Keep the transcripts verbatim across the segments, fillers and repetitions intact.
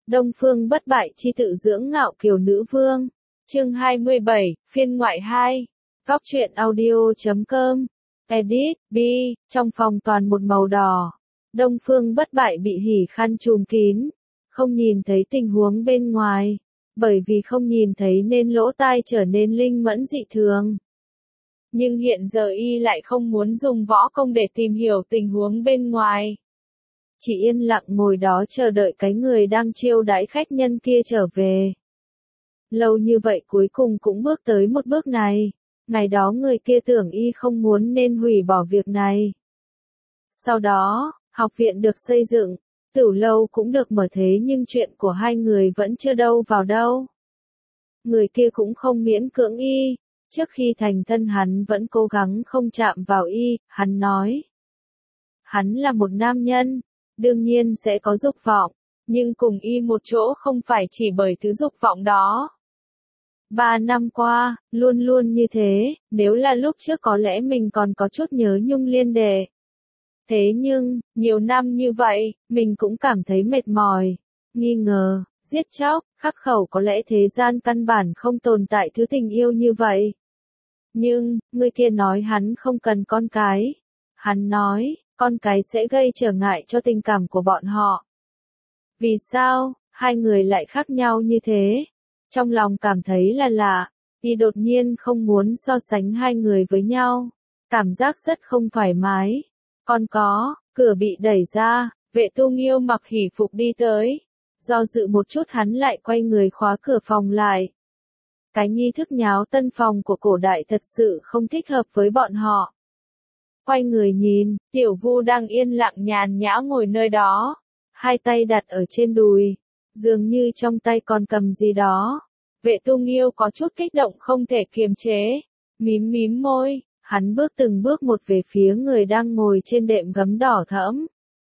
Đông Phương Bất Bại chi tự dưỡng ngạo kiều nữ vương. Chương hai mươi bảy, phiên ngoại hai. Góc truyện audio chấm com. Edit, B, trong phòng toàn một màu đỏ. Đông Phương Bất Bại bị hỉ khăn trùm kín, không nhìn thấy tình huống bên ngoài, bởi vì không nhìn thấy nên lỗ tai trở nên linh mẫn dị thường. Nhưng hiện giờ y lại không muốn dùng võ công để tìm hiểu tình huống bên ngoài. Chỉ yên lặng ngồi đó chờ đợi cái người đang chiêu đãi khách nhân kia trở về. Lâu như vậy cuối cùng cũng bước tới một bước này. Ngày đó người kia tưởng y không muốn nên hủy bỏ việc này. Sau đó, học viện được xây dựng, tử lâu cũng được mở thế nhưng chuyện của hai người vẫn chưa đâu vào đâu. Người kia cũng không miễn cưỡng y, trước khi thành thân hắn vẫn cố gắng không chạm vào y, hắn nói. Hắn là một nam nhân, đương nhiên sẽ có dục vọng, nhưng cùng y một chỗ không phải chỉ bởi thứ dục vọng đó. Ba năm qua, luôn luôn như thế, nếu là lúc trước có lẽ mình còn có chút nhớ nhung liên đệ. Thế nhưng, nhiều năm như vậy, mình cũng cảm thấy mệt mỏi, nghi ngờ, giết chóc, khắc khẩu có lẽ thế gian căn bản không tồn tại thứ tình yêu như vậy. Nhưng, người kia nói hắn không cần con cái. Hắn nói, con cái sẽ gây trở ngại cho tình cảm của bọn họ. Vì sao, hai người lại khác nhau như thế? Trong lòng cảm thấy là lạ, y đột nhiên không muốn so sánh hai người với nhau. Cảm giác rất không thoải mái. Còn có, cửa bị đẩy ra, Vệ Tu Nghiêu mặc hỉ phục đi tới. Do dự một chút hắn lại quay người khóa cửa phòng lại. Cái nghi thức nháo tân phòng của cổ đại thật sự không thích hợp với bọn họ. Quay người nhìn, Tiểu Vu đang yên lặng nhàn nhã ngồi nơi đó. Hai tay đặt ở trên đùi, dường như trong tay còn cầm gì đó. Vệ Tu Nghiêu có chút kích động không thể kiềm chế. Mím mím môi, hắn bước từng bước một về phía người đang ngồi trên đệm gấm đỏ thẫm.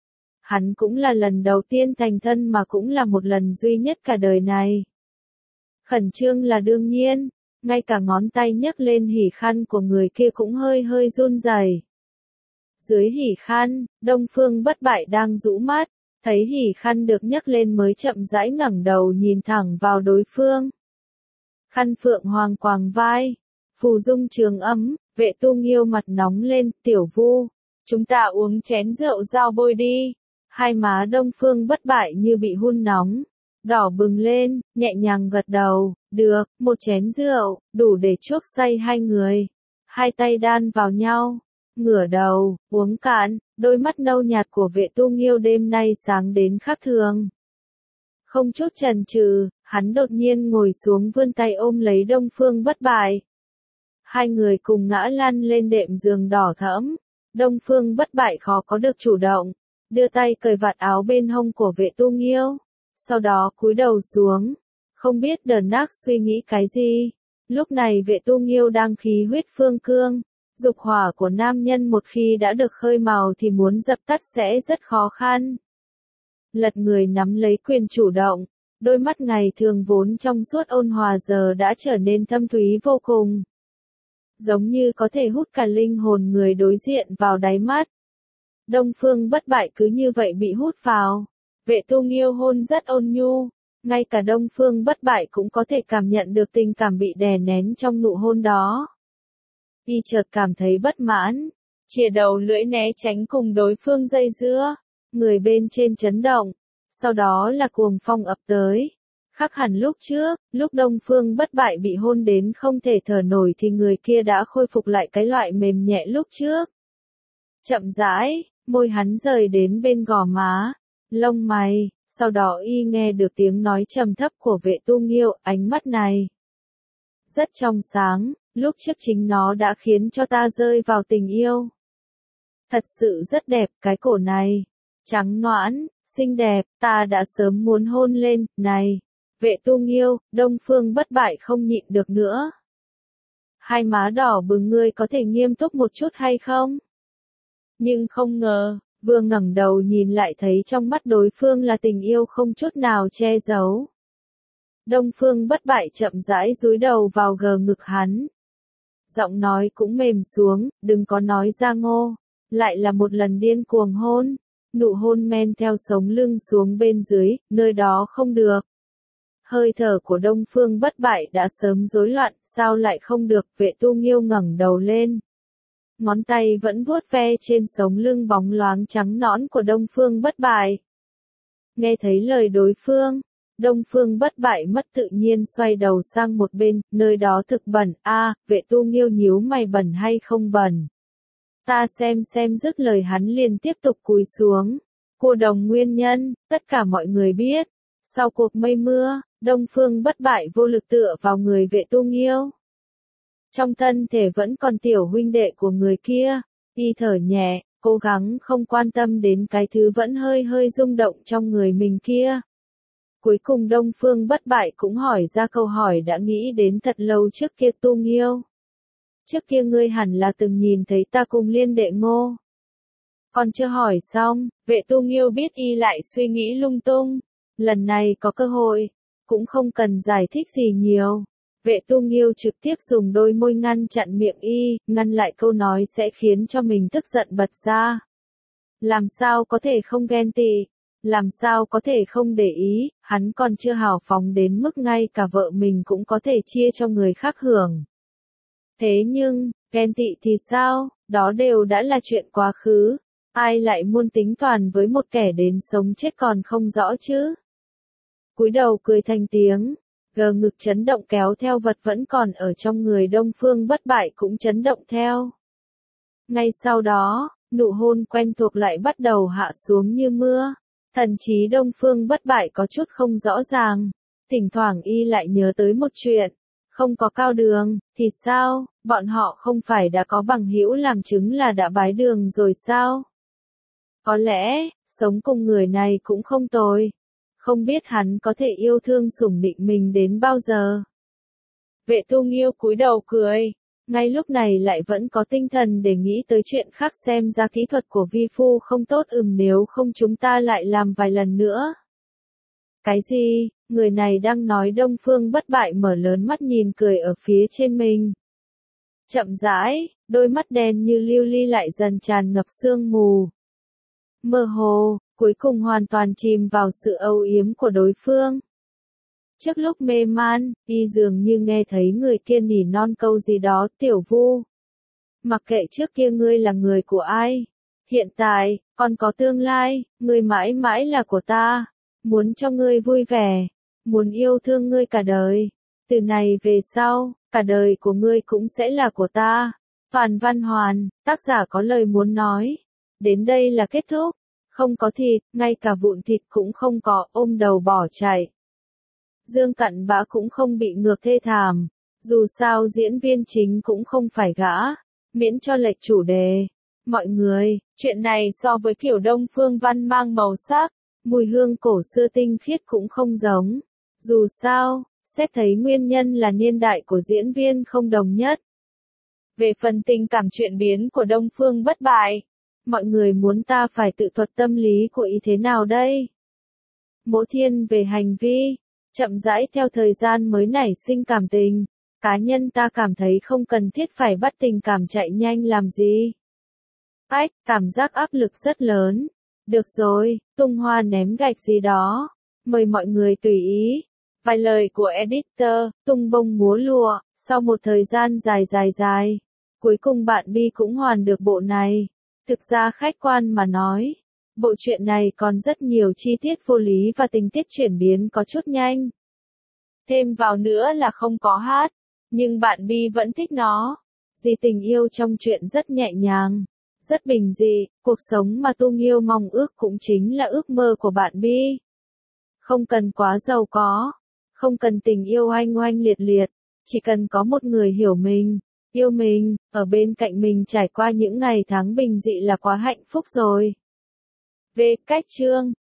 Hắn cũng là lần đầu tiên thành thân mà cũng là một lần duy nhất cả đời này. Khẩn trương là đương nhiên, ngay cả ngón tay nhấc lên hỉ khăn của người kia cũng hơi hơi run rẩy. Dưới hỉ khăn, Đông Phương Bất Bại đang rũ mắt, thấy hỉ khăn được nhấc lên mới chậm rãi ngẩng đầu nhìn thẳng vào đối phương. Khăn phượng hoàng quàng vai, phù dung trường ấm, Vệ Tu Nghiêu mặt nóng lên, Tiểu Vu, chúng ta uống chén rượu giao bôi đi. Hai má Đông Phương Bất Bại như bị hun nóng, đỏ bừng lên, nhẹ nhàng gật đầu, được, một chén rượu, đủ để chuốc say hai người. Hai tay đan vào nhau, ngửa đầu, uống cạn, đôi mắt nâu nhạt của Vệ Tu Nghiêu đêm nay sáng đến khác thường. Không chút chần chừ, hắn đột nhiên ngồi xuống vươn tay ôm lấy Đông Phương Bất Bại. Hai người cùng ngã lăn lên đệm giường đỏ thẫm. Đông Phương Bất Bại khó có được chủ động, đưa tay cởi vạt áo bên hông của Vệ Tu Nghiêu, sau đó cúi đầu xuống, không biết Đờ Nác suy nghĩ cái gì. Lúc này Vệ Tu Nghiêu đang khí huyết phương cương, dục hỏa của nam nhân một khi đã được khơi mào thì muốn dập tắt sẽ rất khó khăn. Lật người nắm lấy quyền chủ động, đôi mắt ngày thường vốn trong suốt ôn hòa giờ đã trở nên thâm thúy vô cùng. Giống như có thể hút cả linh hồn người đối diện vào đáy mắt. Đông Phương Bất Bại cứ như vậy bị hút vào. Vệ Tu Nghiêu hôn rất ôn nhu, ngay cả Đông Phương Bất Bại cũng có thể cảm nhận được tình cảm bị đè nén trong nụ hôn đó. Y chợt cảm thấy bất mãn, chìa đầu lưỡi né tránh cùng đối phương dây dưa, người bên trên chấn động, sau đó là cuồng phong ập tới. Khác hẳn lúc trước, lúc Đông Phương Bất Bại bị hôn đến không thể thở nổi thì người kia đã khôi phục lại cái loại mềm nhẹ lúc trước. Chậm rãi, môi hắn rời đến bên gò má, lông mày, sau đó y nghe được tiếng nói trầm thấp của Vệ Tu Nghiêu, ánh mắt này rất trong sáng, lúc trước chính nó đã khiến cho ta rơi vào tình yêu. Thật sự rất đẹp, cái cổ này, trắng nõn, xinh đẹp, ta đã sớm muốn hôn lên, này. Vệ Tu Nghiêu, Đông Phương Bất Bại không nhịn được nữa. Hai má đỏ bừng, ngươi có thể nghiêm túc một chút hay không? Nhưng không ngờ, vừa ngẩng đầu nhìn lại thấy trong mắt đối phương là tình yêu không chút nào che giấu. Đông Phương Bất Bại chậm rãi dúi đầu vào gờ ngực hắn. Giọng nói cũng mềm xuống, đừng có nói ra ngô. Lại là một lần điên cuồng hôn. Nụ hôn men theo sống lưng xuống bên dưới, nơi đó không được. Hơi thở của Đông Phương Bất Bại đã sớm rối loạn, sao lại không được, Vệ Tu Nghiêu ngẩng đầu lên. Ngón tay vẫn vuốt ve trên sống lưng bóng loáng trắng nõn của Đông Phương Bất Bại. Nghe thấy lời đối phương, Đông Phương Bất Bại mất tự nhiên xoay đầu sang một bên, nơi đó thực bẩn, a, à, Vệ Tu Nghiêu nhíu mày, bẩn hay không bẩn? Ta xem xem, dứt lời hắn liền tiếp tục cúi xuống. Cô đồng nguyên nhân, tất cả mọi người biết. Sau cuộc mây mưa, Đông Phương Bất Bại vô lực tựa vào người Vệ Tu Nghiêu. Trong thân thể vẫn còn tiểu huynh đệ của người kia, y thở nhẹ, cố gắng không quan tâm đến cái thứ vẫn hơi hơi rung động trong người mình kia. Cuối cùng Đông Phương Bất Bại cũng hỏi ra câu hỏi đã nghĩ đến thật lâu trước kia, Tu Nghiêu. Trước kia ngươi hẳn là từng nhìn thấy ta cùng Liên đệ Ngô. Còn chưa hỏi xong, Vệ Tu Nghiêu biết y lại suy nghĩ lung tung. Lần này có cơ hội, cũng không cần giải thích gì nhiều. Vệ Tu Nghiêu trực tiếp dùng đôi môi ngăn chặn miệng y, ngăn lại câu nói sẽ khiến cho mình tức giận bật ra. Làm sao có thể không ghen tị, làm sao có thể không để ý, hắn còn chưa hào phóng đến mức ngay cả vợ mình cũng có thể chia cho người khác hưởng. Thế nhưng, ghen tị thì sao, đó đều đã là chuyện quá khứ, ai lại muốn tính toán với một kẻ đến sống chết còn không rõ chứ. Cúi đầu cười thành tiếng, gờ ngực chấn động kéo theo vật vẫn còn ở trong người Đông Phương Bất Bại cũng chấn động theo. Ngay sau đó, nụ hôn quen thuộc lại bắt đầu hạ xuống như mưa, thần trí Đông Phương Bất Bại có chút không rõ ràng, thỉnh thoảng y lại nhớ tới một chuyện, không có Cao Đường, thì sao, bọn họ không phải đã có bằng hữu làm chứng là đã bái đường rồi sao? Có lẽ, sống cùng người này cũng không tồi. Không biết hắn có thể yêu thương sủng nịnh mình đến bao giờ. Vệ Tu Nghiêu cúi đầu cười, ngay lúc này lại vẫn có tinh thần để nghĩ tới chuyện khác, xem ra kỹ thuật của vi phu không tốt, ừm nếu không chúng ta lại làm vài lần nữa. Cái gì, người này đang nói? Đông Phương Bất Bại mở lớn mắt nhìn cười ở phía trên mình. Chậm rãi, đôi mắt đen như lưu ly lại dần tràn ngập sương mù. Mơ hồ, cuối cùng hoàn toàn chìm vào sự âu yếm của đối phương. Trước lúc mê man, y dường như nghe thấy người kia nỉ non câu gì đó, Tiểu Vu. Mặc kệ trước kia ngươi là người của ai, hiện tại, còn có tương lai, ngươi mãi mãi là của ta. Muốn cho ngươi vui vẻ, muốn yêu thương ngươi cả đời. Từ này về sau, cả đời của ngươi cũng sẽ là của ta. Toàn Văn Hoàn, tác giả có lời muốn nói. Đến đây là kết thúc. Không có thịt, ngay cả vụn thịt cũng không có, ôm đầu bỏ chạy. Dương Cặn Bã cũng không bị ngược thê thảm. Dù sao diễn viên chính cũng không phải gã. Miễn cho lệch chủ đề. Mọi người, chuyện này so với kiểu Đông Phương Văn mang màu sắc, mùi hương cổ xưa tinh khiết cũng không giống. Dù sao, xét thấy nguyên nhân là niên đại của diễn viên không đồng nhất. Về phần tình cảm chuyển biến của Đông Phương Bất Bại, mọi người muốn ta phải tự thuật tâm lý của y thế nào đây? Mỗ Thiên về hành vi, chậm rãi theo thời gian mới nảy sinh cảm tình, cá nhân ta cảm thấy không cần thiết phải bắt tình cảm chạy nhanh làm gì. Ách, cảm giác áp lực rất lớn. Được rồi, tung hoa ném gạch gì đó, mời mọi người tùy ý. Vài lời của editor, tung bông múa lụa, sau một thời gian dài dài dài, cuối cùng bạn Bi cũng hoàn được bộ này. Thực ra khách quan mà nói, bộ truyện này còn rất nhiều chi tiết vô lý và tình tiết chuyển biến có chút nhanh. Thêm vào nữa là không có hát, nhưng bạn Bi vẫn thích nó. Vì tình yêu trong truyện rất nhẹ nhàng, rất bình dị, cuộc sống mà Tu Nghiêu mong ước cũng chính là ước mơ của bạn Bi. Không cần quá giàu có, không cần tình yêu oanh oanh liệt liệt, chỉ cần có một người hiểu mình, yêu mình, ở bên cạnh mình trải qua những ngày tháng bình dị là quá hạnh phúc rồi. Về cách chương